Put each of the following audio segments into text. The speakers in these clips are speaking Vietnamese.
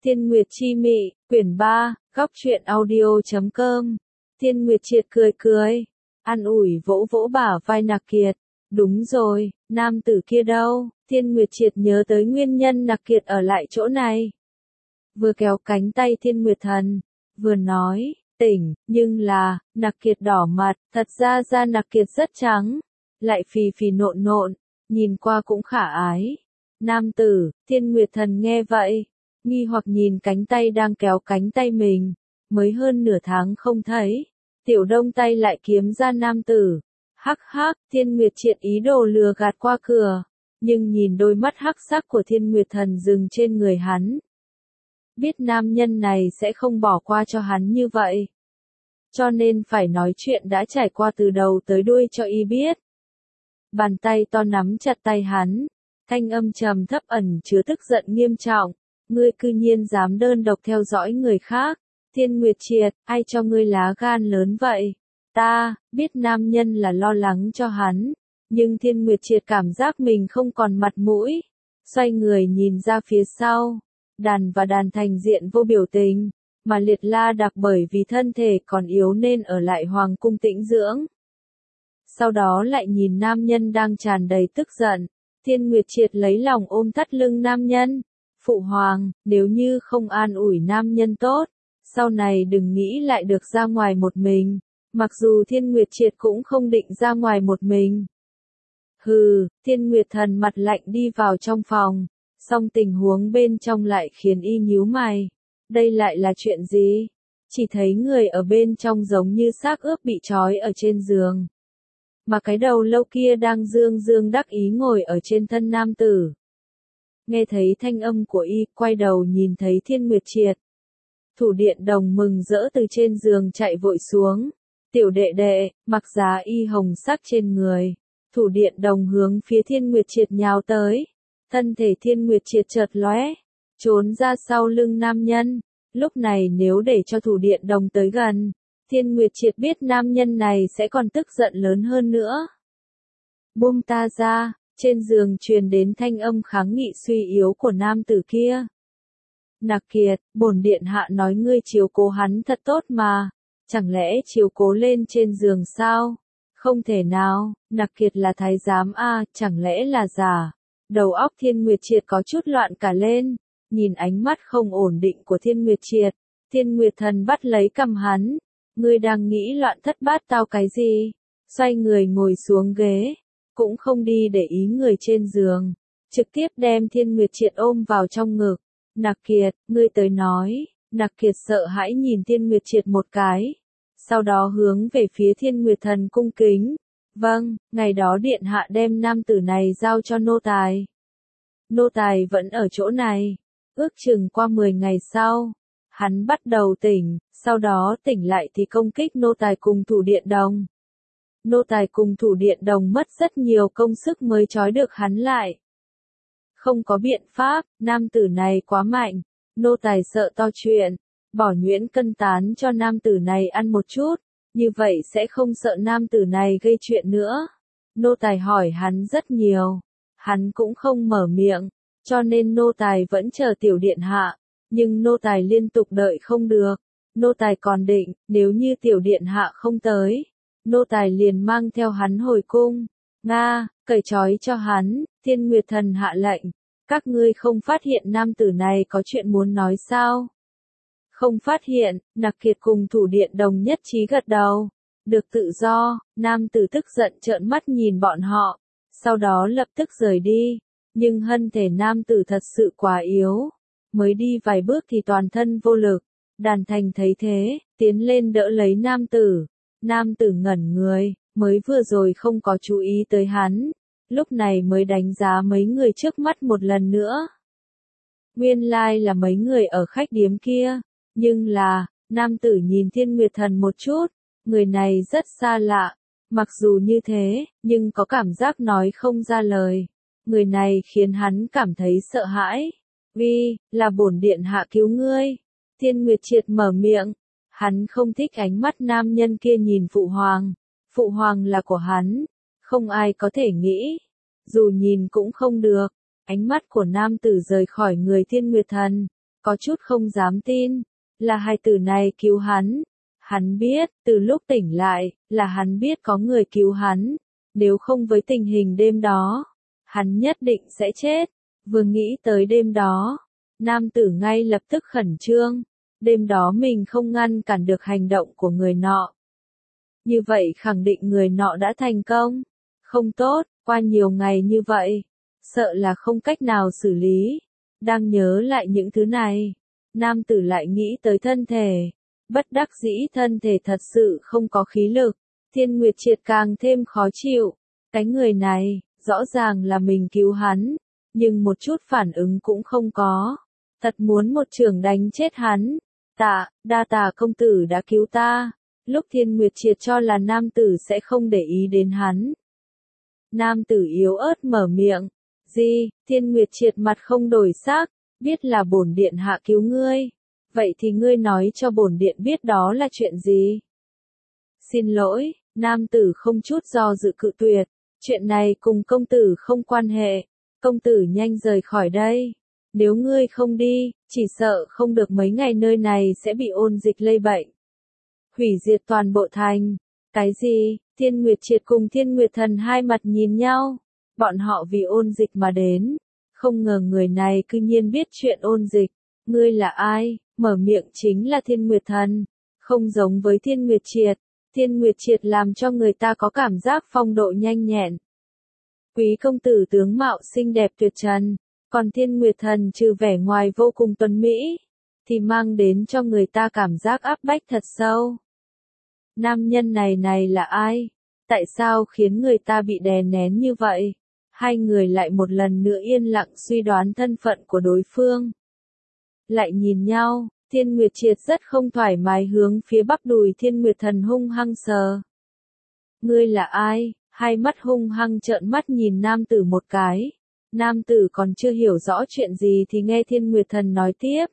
Thiên Nguyệt chi mị, quyển 3, góc truyện audio.com. Thiên Nguyệt Triệt cười cười, an ủi vỗ vỗ bả vai Nặc Kiệt. Đúng rồi, nam tử kia đâu? Thiên Nguyệt Triệt nhớ tới nguyên nhân Nặc Kiệt ở lại chỗ này. Vừa kéo cánh tay Thiên Nguyệt Thần, vừa nói, tỉnh, nhưng là, Nặc Kiệt đỏ mặt, thật ra da Nặc Kiệt rất trắng, lại phì phì nộn nộn, nhìn qua cũng khả ái. Nam tử, Thiên Nguyệt Thần nghe vậy, nghi hoặc nhìn cánh tay đang kéo cánh tay mình, mới hơn nửa tháng không thấy, Tiểu Đông tay lại kiếm ra nam tử. Hắc hắc, Thiên Nguyệt Triệt ý đồ lừa gạt qua cửa, nhưng nhìn đôi mắt hắc sắc của Thiên Nguyệt Thần dừng trên người hắn. Biết nam nhân này sẽ không bỏ qua cho hắn như vậy. Cho nên phải nói chuyện đã trải qua từ đầu tới đuôi cho y biết. Bàn tay to nắm chặt tay hắn, thanh âm trầm thấp ẩn chứa tức giận nghiêm trọng. Ngươi cư nhiên dám đơn độc theo dõi người khác. Thiên Nguyệt Triệt, ai cho ngươi lá gan lớn vậy? Ta, biết nam nhân là lo lắng cho hắn, nhưng Thiên Nguyệt Triệt cảm giác mình không còn mặt mũi. Xoay người nhìn ra phía sau, Đàn và Đàn thành diện vô biểu tình, mà Liệt La Đạc bởi vì thân thể còn yếu nên ở lại hoàng cung tĩnh dưỡng. Sau đó lại nhìn nam nhân đang tràn đầy tức giận, Thiên Nguyệt Triệt lấy lòng ôm thắt lưng nam nhân. Phụ hoàng, nếu như không an ủi nam nhân tốt, sau này đừng nghĩ lại được ra ngoài một mình. Mặc dù Thiên Nguyệt Triệt cũng không định ra ngoài một mình. Hừ, Thiên Nguyệt Thần mặt lạnh đi vào trong phòng, song tình huống bên trong lại khiến y nhíu mày. Đây lại là chuyện gì? Chỉ thấy người ở bên trong giống như xác ướp bị trói ở trên giường. Mà cái đầu lâu kia đang dương dương đắc ý ngồi ở trên thân nam tử. Nghe thấy thanh âm của y, quay đầu nhìn thấy Thiên Nguyệt Triệt. Thủ Điện Đồng mừng rỡ từ trên giường chạy vội xuống. Tiểu đệ đệ, mặc giá y hồng sắc trên người. Thủ Điện Đồng hướng phía Thiên Nguyệt Triệt nhào tới. Thân thể Thiên Nguyệt Triệt chợt lóe, trốn ra sau lưng nam nhân. Lúc này nếu để cho Thủ Điện Đồng tới gần, Thiên Nguyệt Triệt biết nam nhân này sẽ còn tức giận lớn hơn nữa. Buông ta ra. Trên giường truyền đến thanh âm kháng nghị suy yếu của nam tử kia. Nặc Kiệt, bổn điện hạ nói ngươi chiếu cố hắn thật tốt mà, chẳng lẽ chiếu cố lên trên giường sao? Không thể nào, Nặc Kiệt là thái giám a, chẳng lẽ là giả? Đầu óc Thiên Nguyệt Triệt có chút loạn cả lên, nhìn ánh mắt không ổn định của Thiên Nguyệt Triệt, Thiên Nguyệt Thần bắt lấy cằm hắn. Ngươi đang nghĩ loạn thất bát tao cái gì? Xoay người ngồi xuống ghế. Cũng không đi để ý người trên giường, trực tiếp đem Thiên Nguyệt Triệt ôm vào trong ngực. Nặc Kiệt, ngươi tới nói. Nặc Kiệt sợ hãi nhìn Thiên Nguyệt Triệt một cái, sau đó hướng về phía Thiên Nguyệt Thần cung kính. Vâng, ngày đó điện hạ đem nam tử này giao cho nô tài. Nô tài vẫn ở chỗ này. Ước chừng qua 10 ngày sau, hắn bắt đầu tỉnh, sau đó tỉnh lại thì công kích nô tài cùng Thủ Điện Đồng. Nô tài cùng Thủ Điện Đồng mất rất nhiều công sức mới trói được hắn lại. Không có biện pháp, nam tử này quá mạnh. Nô tài sợ to chuyện, bỏ nhuyễn cân tán cho nam tử này ăn một chút, như vậy sẽ không sợ nam tử này gây chuyện nữa. Nô tài hỏi hắn rất nhiều, hắn cũng không mở miệng, cho nên nô tài vẫn chờ tiểu điện hạ, nhưng nô tài liên tục đợi không được. Nô tài còn định, nếu như tiểu điện hạ không tới, nô tài liền mang theo hắn hồi cung. Nga, cởi trói cho hắn. Thiên Nguyệt Thần hạ lệnh. Các ngươi không phát hiện nam tử này có chuyện muốn nói sao? Không phát hiện. Nặc Kiệt cùng Thủ Điện Đồng nhất trí gật đầu. Được tự do. Nam tử tức giận trợn mắt nhìn bọn họ, sau đó lập tức rời đi. Nhưng thân thể nam tử thật sự quá yếu, mới đi vài bước thì toàn thân vô lực. Đàn Thành thấy thế, tiến lên đỡ lấy nam tử. Nam tử ngẩn người, mới vừa rồi không có chú ý tới hắn, lúc này mới đánh giá mấy người trước mắt một lần nữa. Nguyên lai là mấy người ở khách điếm kia, nhưng là, nam tử nhìn Thiên Nguyệt Thần một chút, người này rất xa lạ, mặc dù như thế, nhưng có cảm giác nói không ra lời. Người này khiến hắn cảm thấy sợ hãi. Vì, là bổn điện hạ cứu ngươi. Thiên Nguyệt Triệt mở miệng. Hắn không thích ánh mắt nam nhân kia nhìn phụ hoàng. Phụ hoàng là của hắn. Không ai có thể nghĩ. Dù nhìn cũng không được. Ánh mắt của nam tử rời khỏi người Thiên Nguyệt Thần. có chút không dám tin, là hai tử này cứu hắn. Hắn biết, từ lúc tỉnh lại, là hắn biết có người cứu hắn, nếu không với tình hình đêm đó, hắn nhất định sẽ chết. Vừa nghĩ tới đêm đó, nam tử ngay lập tức khẩn trương, đêm đó mình không ngăn cản được hành động của người nọ. Như vậy khẳng định người nọ đã thành công. Không tốt, qua nhiều ngày như vậy, sợ là không cách nào xử lý. Đang nhớ lại những thứ này, nam tử lại nghĩ tới thân thể. Bất đắc dĩ thân thể thật sự không có khí lực, Thiên Nguyệt Triệt càng thêm khó chịu. Cái người này, rõ ràng là mình cứu hắn, nhưng một chút phản ứng cũng không có. Thật muốn một chưởng đánh chết hắn. Đa tạ công tử đã cứu ta. Lúc Thiên Nguyệt Triệt cho là nam tử sẽ không để ý đến hắn. Nam tử yếu ớt mở miệng. Gì? Thiên Nguyệt Triệt mặt không đổi sắc, biết là bổn điện hạ cứu ngươi. Vậy thì ngươi nói cho bổn điện biết đó là chuyện gì? Xin lỗi, nam tử không chút do dự cự tuyệt. Chuyện này cùng công tử không quan hệ. Công tử nhanh rời khỏi đây. Nếu ngươi không đi, chỉ sợ không được mấy ngày nơi này sẽ bị ôn dịch lây bệnh. Hủy diệt toàn bộ thành. Cái gì? Thiên Nguyệt Triệt cùng Thiên Nguyệt Thần hai mặt nhìn nhau. Bọn họ vì ôn dịch mà đến. Không ngờ người này cư nhiên biết chuyện ôn dịch. Ngươi là ai? Mở miệng chính là Thiên Nguyệt Thần. Không giống với Thiên Nguyệt Triệt. Thiên Nguyệt Triệt làm cho người ta có cảm giác phong độ nhanh nhẹn. Quý công tử tướng mạo xinh đẹp tuyệt trần. Còn Thiên Nguyệt Thần trừ vẻ ngoài vô cùng tuấn mỹ, thì mang đến cho người ta cảm giác áp bách thật sâu. Nam nhân này là ai? Tại sao khiến người ta bị đè nén như vậy? Hai người lại một lần nữa yên lặng suy đoán thân phận của đối phương. Lại nhìn nhau, Thiên Nguyệt Triệt rất không thoải mái hướng phía bắp đùi Thiên Nguyệt Thần hung hăng sờ. Ngươi là ai? Hai mắt hung hăng trợn mắt nhìn nam tử một cái. Nam tử còn chưa hiểu rõ chuyện gì thì nghe Thiên Nguyệt Thần nói tiếp.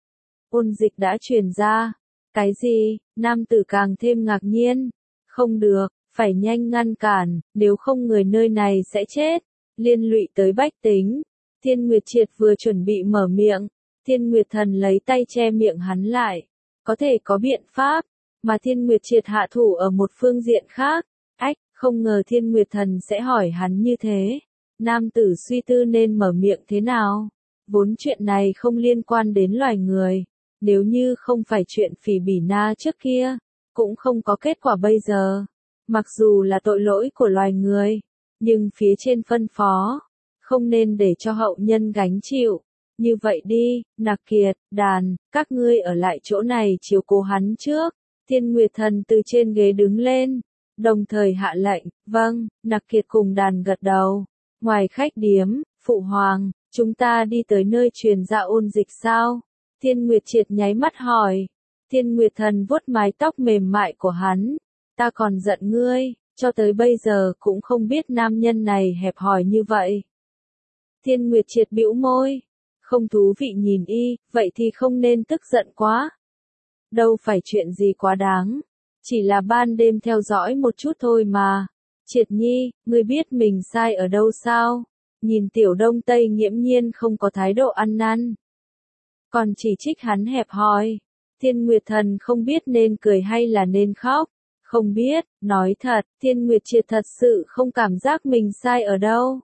Ôn dịch đã truyền ra. Cái gì? Nam tử càng thêm ngạc nhiên. Không được, phải nhanh ngăn cản, nếu không người nơi này sẽ chết. Liên lụy tới bách tính. Thiên Nguyệt Triệt vừa chuẩn bị mở miệng. Thiên Nguyệt Thần lấy tay che miệng hắn lại. Có thể có biện pháp. Mà Thiên Nguyệt Triệt hạ thủ ở một phương diện khác. Không ngờ Thiên Nguyệt Thần sẽ hỏi hắn như thế. Nam tử suy tư nên mở miệng thế nào. Vốn chuyện này không liên quan đến loài người. Nếu như không phải chuyện Phỉ Bỉ Na trước kia, cũng không có kết quả bây giờ. Mặc dù là tội lỗi của loài người, nhưng phía trên phân phó, không nên để cho hậu nhân gánh chịu. Như vậy đi, Nặc Kiệt, Đàn, các ngươi ở lại chỗ này chiếu cố hắn trước. Thiên Nguyệt Thần từ trên ghế đứng lên, đồng thời hạ lệnh. Vâng. Nặc Kiệt cùng Đàn gật đầu. Ngoài khách điếm, Phụ Hoàng, chúng ta đi tới nơi truyền ra ôn dịch sao? Thiên Nguyệt Triệt nháy mắt hỏi. Thiên Nguyệt Thần vuốt mái tóc mềm mại của hắn. Ta còn giận ngươi, cho tới bây giờ cũng không biết nam nhân này hẹp hòi như vậy. Thiên Nguyệt Triệt bĩu môi. Không thú vị nhìn y, vậy thì không nên tức giận quá. Đâu phải chuyện gì quá đáng. Chỉ là ban đêm theo dõi một chút thôi mà. Triệt Nhi, ngươi biết mình sai ở đâu sao? Nhìn Tiểu Đông Tây nghiễm nhiên không có thái độ ăn năn. Còn chỉ trích hắn hẹp hòi. Thiên Nguyệt Thần không biết nên cười hay là nên khóc. Không biết, nói thật, Thiên Nguyệt Triệt thật sự không cảm giác mình sai ở đâu.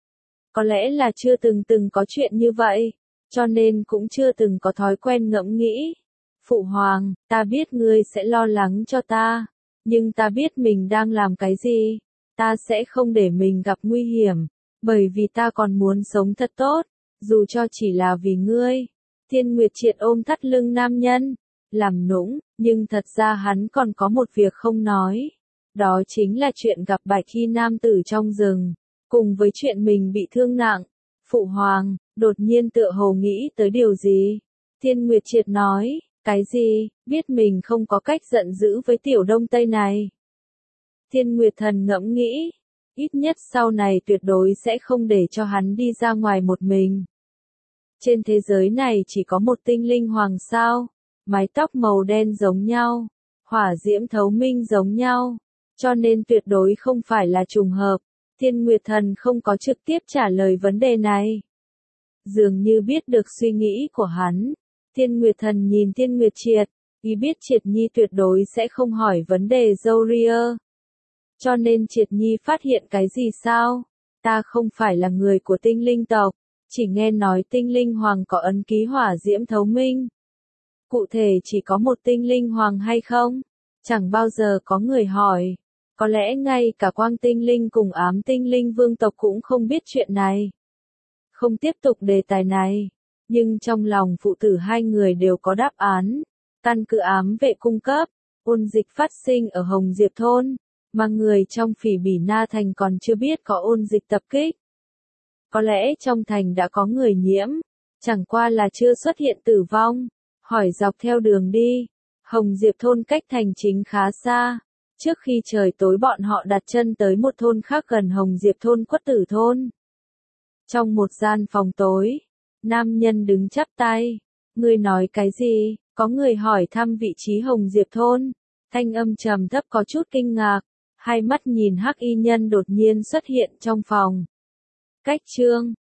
Có lẽ là chưa từng có chuyện như vậy, cho nên cũng chưa từng có thói quen ngẫm nghĩ. Phụ Hoàng, ta biết ngươi sẽ lo lắng cho ta, nhưng ta biết mình đang làm cái gì. Ta sẽ không để mình gặp nguy hiểm, bởi vì ta còn muốn sống thật tốt, dù cho chỉ là vì ngươi. Thiên Nguyệt Triệt ôm thắt lưng nam nhân, làm nũng, nhưng thật ra hắn còn có một việc không nói. Đó chính là chuyện gặp Bạch Khi nam tử trong rừng, cùng với chuyện mình bị thương nặng. Phụ Hoàng, đột nhiên tựa hồ nghĩ tới điều gì. Thiên Nguyệt Triệt nói, cái gì, biết mình không có cách giận dữ với Tiểu Đông Tây này. Thiên Nguyệt Thần ngẫm nghĩ, ít nhất sau này tuyệt đối sẽ không để cho hắn đi ra ngoài một mình. Trên thế giới này chỉ có một tinh linh hoàng sao, mái tóc màu đen giống nhau, hỏa diễm thấu minh giống nhau, cho nên tuyệt đối không phải là trùng hợp. Thiên Nguyệt Thần không có trực tiếp trả lời vấn đề này. Dường như biết được suy nghĩ của hắn, Thiên Nguyệt Thần nhìn Thiên Nguyệt Triệt, ý biết Triệt Nhi tuyệt đối sẽ không hỏi vấn đề dâu ria. Cho nên Triệt Nhi phát hiện cái gì sao? Ta không phải là người của tinh linh tộc, chỉ nghe nói tinh linh hoàng có ấn ký hỏa diễm thấu minh. Cụ thể chỉ có một tinh linh hoàng hay không? Chẳng bao giờ có người hỏi. Có lẽ ngay cả quang tinh linh cùng ám tinh linh vương tộc cũng không biết chuyện này. Không tiếp tục đề tài này. Nhưng trong lòng phụ tử hai người đều có đáp án. Căn cứ ám vệ cung cấp, ôn dịch phát sinh ở Hồng Diệp Thôn, mà người trong Phỉ Bỉ Na Thành còn chưa biết có ôn dịch tập kích. Có lẽ trong thành đã có người nhiễm, chẳng qua là chưa xuất hiện tử vong. Hỏi dọc theo đường đi, Hồng Diệp Thôn cách thành chính khá xa. Trước khi trời tối bọn họ đặt chân tới một thôn khác gần Hồng Diệp Thôn, Quất Tử Thôn. Trong một gian phòng tối, nam nhân đứng chắp tay. Ngươi nói cái gì? Có người hỏi thăm vị trí Hồng Diệp Thôn. Thanh âm trầm thấp có chút kinh ngạc. Hai mắt nhìn hắc y nhân đột nhiên xuất hiện trong phòng. Cách chương